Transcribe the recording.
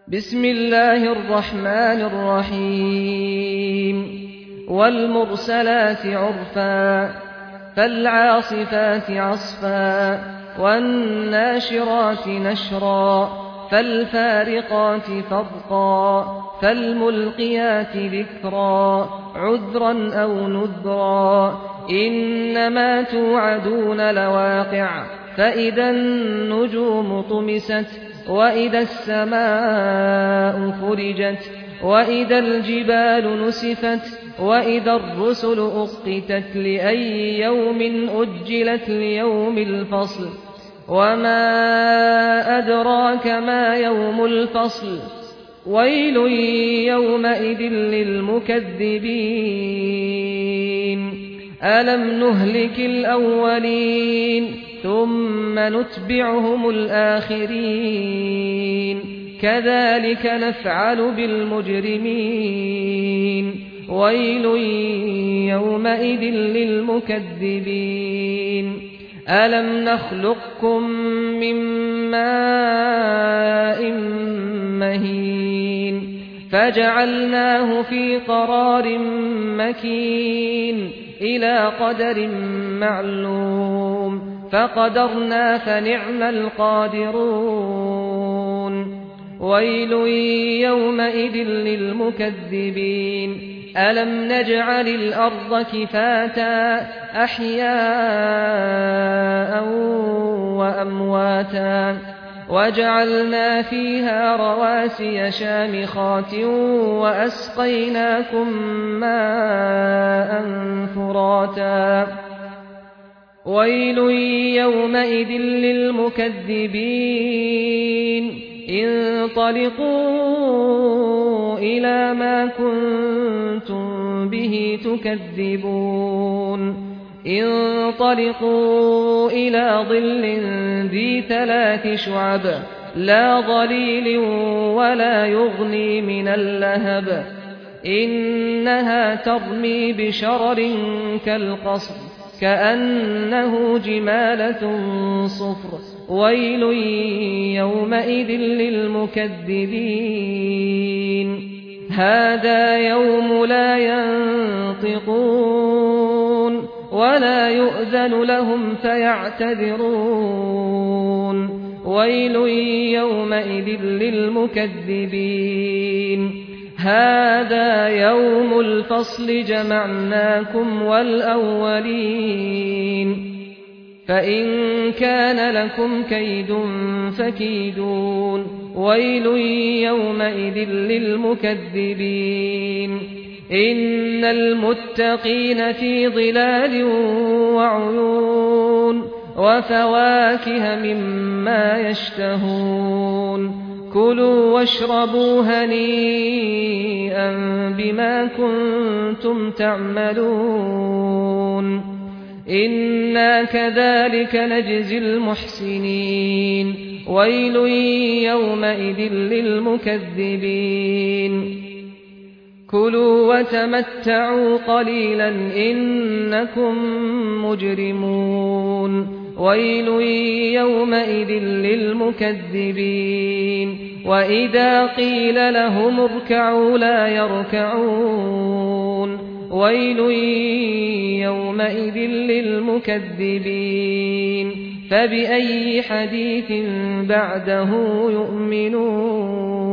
بسم الله الرحمن الرحيم والمرسلات عرفا فالعاصفات عصفا والناشرات نشرا فالفارقات فرقا فالملقيات ذكرا عذرا أو نذرا إنما توعدون لواقع فإذا النجوم طمست وإذا السماء فرجت وإذا الجبال نسفت وإذا الرسل أقتت لأي يوم أجلت ليوم الفصل وما أدراك ما يوم الفصل ويل يومئذ للمكذبين ألم نهلك الأولين ثم نتبعهم الآخرين كذلك نفعل بالمجرمين ويل يومئذ للمكذبين ألم نخلقكم من ماء مهين فجعلناه في قرار مكين إلى قدر معلوم فقدرنا فنعم القادرون ويل يومئذ للمكذبين ألم نجعل الأرض كفاتا أحياء وأمواتا وجعلنا فيها رواسي شامخات وأسقيناكم ماء فراتا ويل يومئذ للمكذبين انطلقوا إلى ما كنتم به تكذبون انطلقوا إلى ظل ذي 3 شعب لا ظليل ولا يغني من اللهب إنها ترمي بشرر كالقصر كأنه جمالة صفر ويل يومئذ للمكذبين هذا يوم لا ينطقون ولا يؤذن لهم فيعتذرون ويل يومئذ للمكذبين هذا يوم الفصل جمعناكم والأولين فإن كان لكم كيد فكيدون ويل يومئذ للمكذبين إن المتقين في ظلال وعيون وفواكه مما يشتهون كلوا واشربوا هنيئا بما كنتم تعملون إنا كذلك نجزي المحسنين ويل يومئذ للمكذبين كلوا وتمتعوا قليلا إنكم مجرمون ويل يومئذ للمكذبين وإذا قيل لهم اركعوا لا يركعون ويل يومئذ للمكذبين فبأي حديث بعده يؤمنون